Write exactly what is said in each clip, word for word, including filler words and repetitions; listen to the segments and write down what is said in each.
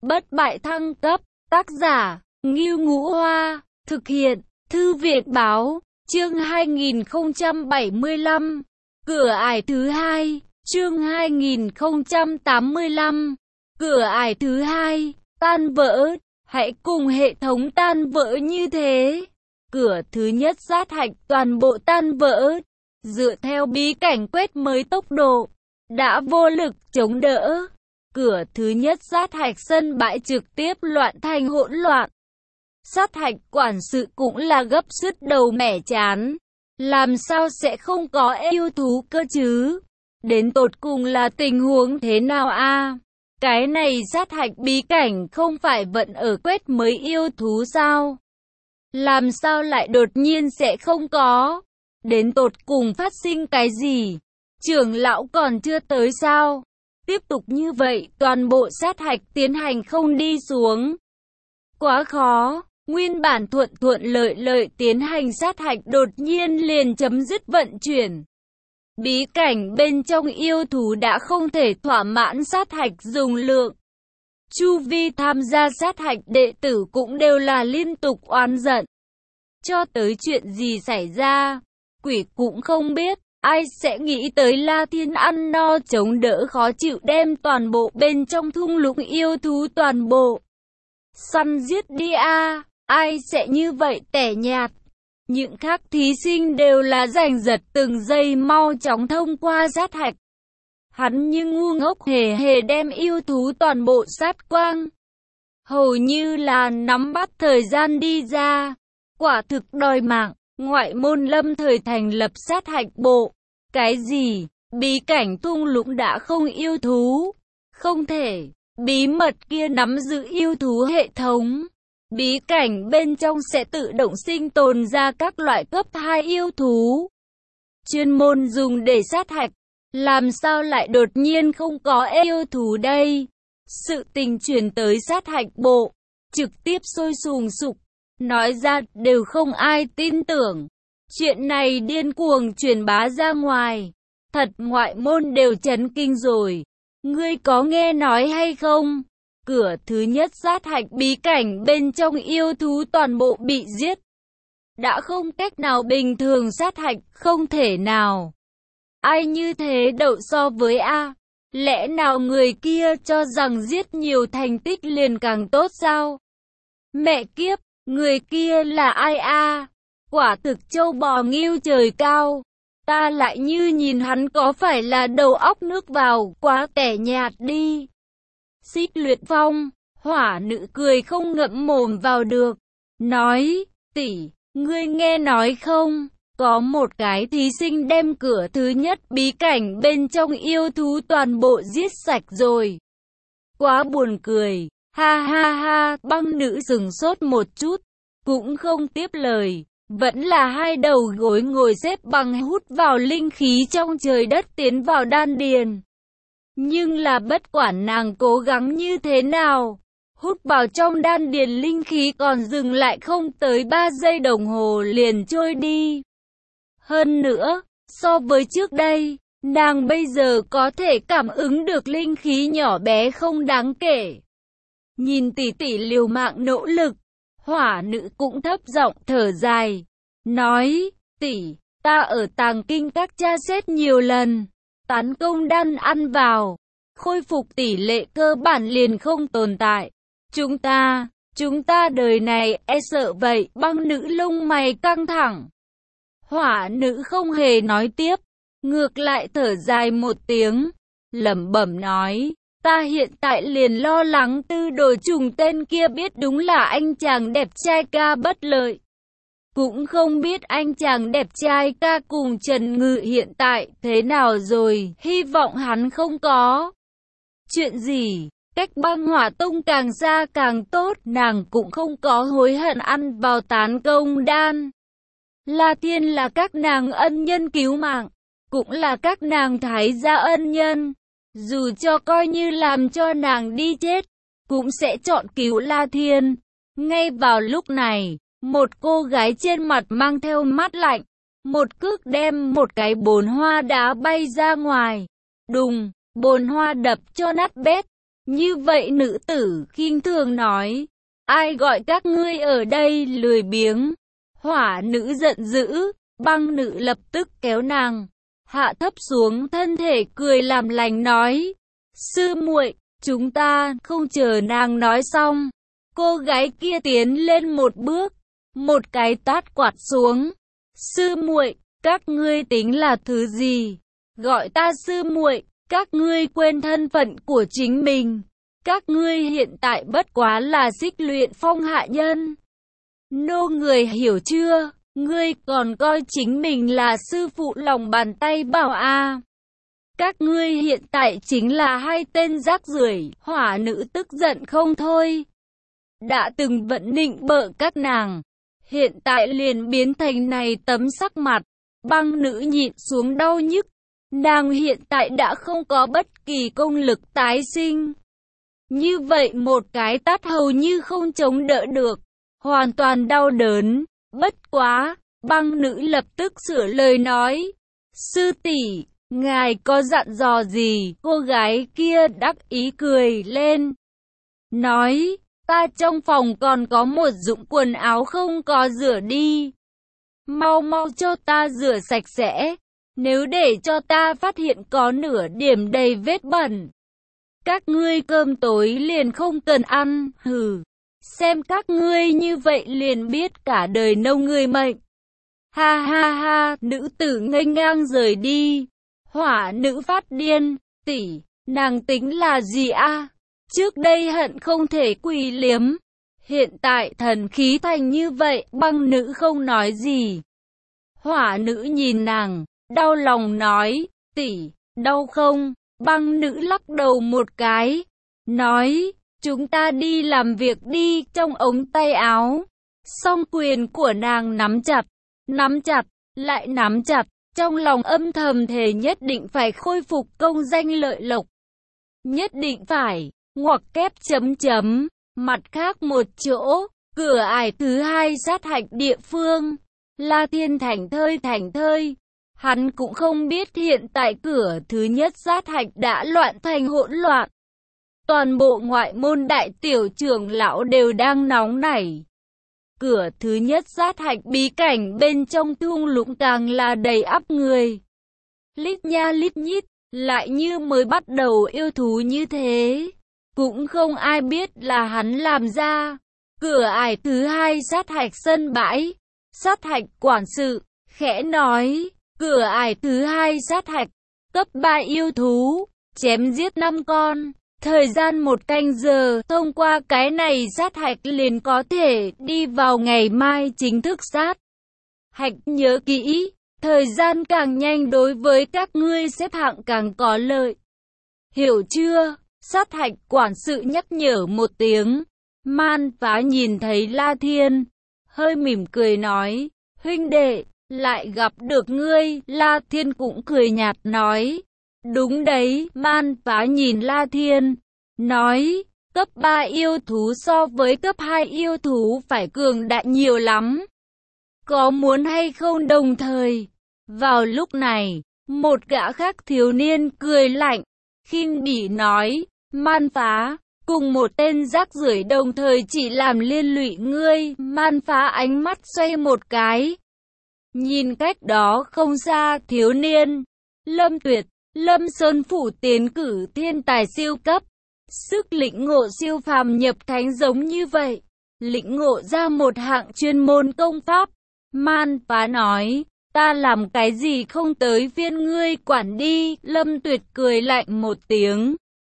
bất bại thăng cấp, tác giả, Ngưu Ngũ Hoa, thực hiện, Thư viện Báo, chương hai nghìn không trăm bảy mươi lăm, cửa ải thứ hai, chương hai nghìn không trăm tám mươi lăm, cửa ải thứ hai, tan vỡ, hãy cùng hệ thống tan vỡ như thế. Cửa thứ nhất sát hạch toàn bộ tan vỡ, dựa theo bí cảnh quét mới tốc độ, đã vô lực chống đỡ. Cửa thứ nhất sát hạch sân bãi trực tiếp loạn thành hỗn loạn. Sát hạch quản sự cũng là gấp sứt đầu mẻ chán. Làm sao sẽ không có yêu thú cơ chứ? Đến tột cùng là tình huống thế nào a? À? Cái này sát hạch bí cảnh không phải vẫn ở quét mới yêu thú sao? Làm sao lại đột nhiên sẽ không có? Đến tột cùng phát sinh cái gì? Trưởng lão còn chưa tới sao? Tiếp tục như vậy, toàn bộ sát hạch tiến hành không đi xuống. Quá khó, nguyên bản thuận thuận lợi lợi tiến hành sát hạch đột nhiên liền chấm dứt vận chuyển. Bí cảnh bên trong yêu thú đã không thể thỏa mãn sát hạch dùng lượng. Chu vi tham gia sát hạch đệ tử cũng đều là liên tục oán giận. Cho tới chuyện gì xảy ra, quỷ cũng không biết. Ai sẽ nghĩ tới La Thiên ăn no chống đỡ khó chịu đem toàn bộ bên trong thung lũng yêu thú toàn bộ săn giết đi a? À? Ai sẽ như vậy tẻ nhạt? Những khác thí sinh đều là giành giật từng giây mau chóng thông qua sát hạch. Hắn như ngu ngốc hề hề đem yêu thú toàn bộ sát quang. Hầu như là nắm bắt thời gian đi ra. Quả thực đòi mạng. Ngoại môn lâm thời thành lập sát hạch bộ. Cái gì? Bí cảnh thung lũng đã không yêu thú. Không thể. Bí mật kia nắm giữ yêu thú hệ thống. Bí cảnh bên trong sẽ tự động sinh tồn ra các loại cấp hai yêu thú. Chuyên môn dùng để sát hạch. Làm sao lại đột nhiên không có yêu thú đây? Sự tình truyền tới sát hạch bộ. Trực tiếp sôi sùng sục. Nói ra đều không ai tin tưởng. Chuyện này điên cuồng truyền bá ra ngoài. Thật ngoại môn đều chấn kinh rồi. Ngươi có nghe nói hay không? Cửa thứ nhất sát hạch bí cảnh bên trong yêu thú toàn bộ bị giết. Đã không cách nào bình thường sát hạch, không thể nào. Ai như thế đậu so với A? Lẽ nào người kia cho rằng giết nhiều thành tích liền càng tốt sao? Mẹ kiếp! Người kia là ai a? Quả thực châu bò nghêu trời cao. Ta lại như nhìn hắn có phải là đầu óc nước vào, quá tẻ nhạt đi. Xích Luyện Phong, hỏa nữ cười không ngậm mồm vào được. Nói, tỷ, ngươi nghe nói không? Có một cái thí sinh đem cửa thứ nhất bí cảnh bên trong yêu thú toàn bộ giết sạch rồi. Quá buồn cười. Ha ha ha, băng nữ sừng sốt một chút, cũng không tiếp lời, vẫn là hai đầu gối ngồi xếp bằng hút vào linh khí trong trời đất tiến vào đan điền. Nhưng là bất quản nàng cố gắng như thế nào, hút vào trong đan điền linh khí còn dừng lại không tới ba giây đồng hồ liền trôi đi. Hơn nữa, so với trước đây, nàng bây giờ có thể cảm ứng được linh khí nhỏ bé không đáng kể. Nhìn tỷ tỷ liều mạng nỗ lực, hỏa nữ cũng thấp giọng thở dài, nói, tỷ, ta ở tàng kinh các tra xét nhiều lần, tán công đan ăn vào, khôi phục tỷ lệ cơ bản liền không tồn tại. Chúng ta, chúng ta đời này e sợ vậy. Băng nữ lông mày căng thẳng. Hỏa nữ không hề nói tiếp, ngược lại thở dài một tiếng, lẩm bẩm nói. Ta hiện tại liền lo lắng tư đồ trùng tên kia biết đúng là anh chàng đẹp trai ca bất lợi. Cũng không biết anh chàng đẹp trai ca cùng Trần Ngự hiện tại thế nào rồi, hy vọng hắn không có chuyện gì, cách băng hỏa tông càng xa càng tốt, nàng cũng không có hối hận ăn vào tán công đan. La Thiên là các nàng ân nhân cứu mạng, cũng là các nàng thái gia ân nhân. Dù cho coi như làm cho nàng đi chết, cũng sẽ chọn cứu La Thiên. Ngay vào lúc này, một cô gái trên mặt mang theo mắt lạnh, một cước đem một cái bồn hoa đá bay ra ngoài. Đùng, bồn hoa đập cho nát bét. Như vậy nữ tử khinh thường nói, ai gọi các ngươi ở đây lười biếng? Hỏa nữ giận dữ, băng nữ lập tức kéo nàng hạ thấp xuống thân thể, cười làm lành nói, sư muội, chúng ta không chờ nàng nói xong. Cô gái kia tiến lên một bước, một cái tát quạt xuống. Sư muội, các ngươi tính là thứ gì? Gọi ta sư muội, các ngươi quên thân phận của chính mình. Các ngươi hiện tại bất quá là Xích Luyện Phong hạ nhân. Nô người hiểu chưa? Ngươi còn coi chính mình là sư phụ lòng bàn tay bảo a? Các ngươi hiện tại chính là hai tên rác rưởi. Hỏa nữ tức giận không thôi. Đã từng vẫn nịnh bợ các nàng, hiện tại liền biến thành này tấm sắc mặt. Băng nữ nhịn xuống đau nhức. Nàng hiện tại đã không có bất kỳ công lực tái sinh. Như vậy một cái tát hầu như không chống đỡ được, hoàn toàn đau đớn. Bất quá, băng nữ lập tức sửa lời nói, sư tỷ, ngài có dặn dò gì? Cô gái kia đắc ý cười lên, nói, ta trong phòng còn có một dụng quần áo không có rửa đi. Mau mau cho ta rửa sạch sẽ, nếu để cho ta phát hiện có nửa điểm đầy vết bẩn, các ngươi cơm tối liền không cần ăn, hừ. Xem các ngươi như vậy liền biết cả đời nâu người mệnh. Ha ha ha, nữ tử nghênh ngang rời đi. Hỏa nữ phát điên, tỷ, nàng tính là gì a? Trước đây hận không thể quỳ liếm, hiện tại thần khí thành như vậy. Băng nữ không nói gì. Hỏa nữ nhìn nàng, đau lòng nói, tỷ, đau không? Băng nữ lắc đầu một cái, nói, chúng ta đi làm việc đi. Trong ống tay áo, song quyền của nàng nắm chặt, nắm chặt, lại nắm chặt, trong lòng âm thầm thề nhất định phải khôi phục công danh lợi lộc. Nhất định phải, ngoặc kép chấm chấm, mặt khác một chỗ, cửa ải thứ hai sát hạch địa phương. La Thiên thảnh thơi thảnh thơi. Hắn cũng không biết hiện tại cửa thứ nhất sát hạch đã loạn thành hỗn loạn. Toàn bộ ngoại môn đại tiểu trưởng lão đều đang nóng nảy. Cửa thứ nhất sát hạch bí cảnh bên trong thung lũng càng là đầy ắp người. Lít nha lít nhít, lại như mới bắt đầu yêu thú như thế. Cũng không ai biết là hắn làm ra. Cửa ải thứ hai sát hạch sân bãi. Sát hạch quản sự, khẽ nói. Cửa ải thứ hai sát hạch, cấp ba yêu thú, chém giết năm con, thời gian một canh giờ, thông qua cái này sát hạch liền có thể đi vào ngày mai chính thức sát hạch. Nhớ kỹ, thời gian càng nhanh đối với các ngươi xếp hạng càng có lợi. Hiểu chưa? Sát hạch quản sự nhắc nhở một tiếng. Man Phá nhìn thấy La Thiên, hơi mỉm cười nói, huynh đệ, lại gặp được ngươi. La Thiên cũng cười nhạt nói, đúng đấy. Man Phá nhìn La Thiên, nói, cấp ba yêu thú so với cấp hai yêu thú phải cường đại nhiều lắm. Có muốn hay không? Đồng thời, vào lúc này, một gã khác thiếu niên cười lạnh, khinh bỉ nói, Man Phá, cùng một tên rác rưởi đồng thời chỉ làm liên lụy ngươi. Man Phá ánh mắt xoay một cái, nhìn cách đó không xa thiếu niên, Lâm Tuyệt, Lâm Sơn Phủ tiến cử thiên tài siêu cấp, sức lĩnh ngộ siêu phàm nhập thánh giống như vậy, lĩnh ngộ ra một hạng chuyên môn công pháp. Man Phá nói, ta làm cái gì không tới phiên ngươi quản đi. Lâm Tuyệt cười lạnh một tiếng,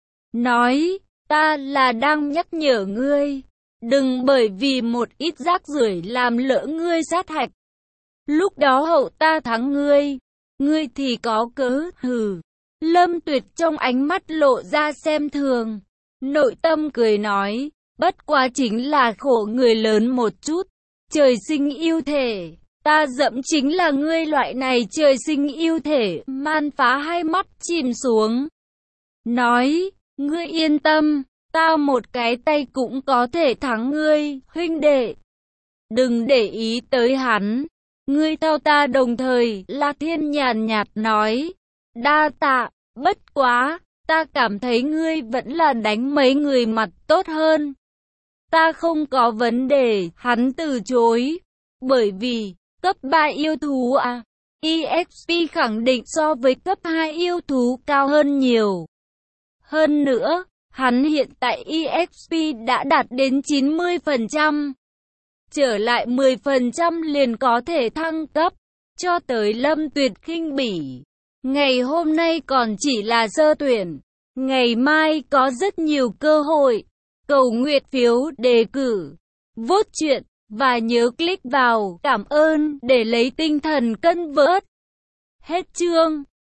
nói, ta là đang nhắc nhở ngươi, đừng bởi vì một ít rác rưởi làm lỡ ngươi sát hạch. Lúc đó hậu ta thắng ngươi, ngươi thì có cớ, hừ. Lâm Tuyệt trong ánh mắt lộ ra xem thường, nội tâm cười nói, bất quá chính là khổ người lớn một chút, trời sinh yêu thể, ta dẫm chính là ngươi loại này trời sinh yêu thể. Man Phá hai mắt chìm xuống, nói, ngươi yên tâm, ta một cái tay cũng có thể thắng ngươi, huynh đệ. Đừng để ý tới hắn. Ngươi theo ta đồng thời. La Thiên nhàn nhạt nói, đa tạ, bất quá, Ta cảm thấy ngươi vẫn là đánh mấy người mặt tốt hơn. Ta không có vấn đề, hắn từ chối. Bởi vì, cấp ba yêu thú à, e ích pê khẳng định so với cấp hai yêu thú cao hơn nhiều. Hơn nữa, hắn hiện tại e ích pê đã đạt đến chín mươi phần trăm. Trở lại mười phần trăm liền có thể thăng cấp. Cho tới Lâm Tuyệt khinh bỉ. Ngày hôm nay còn chỉ là sơ tuyển. Ngày mai có rất nhiều cơ hội. Cầu nguyện phiếu đề cử, vote chuyện, và nhớ click vào cảm ơn để lấy tinh thần cân vớt. Hết chương.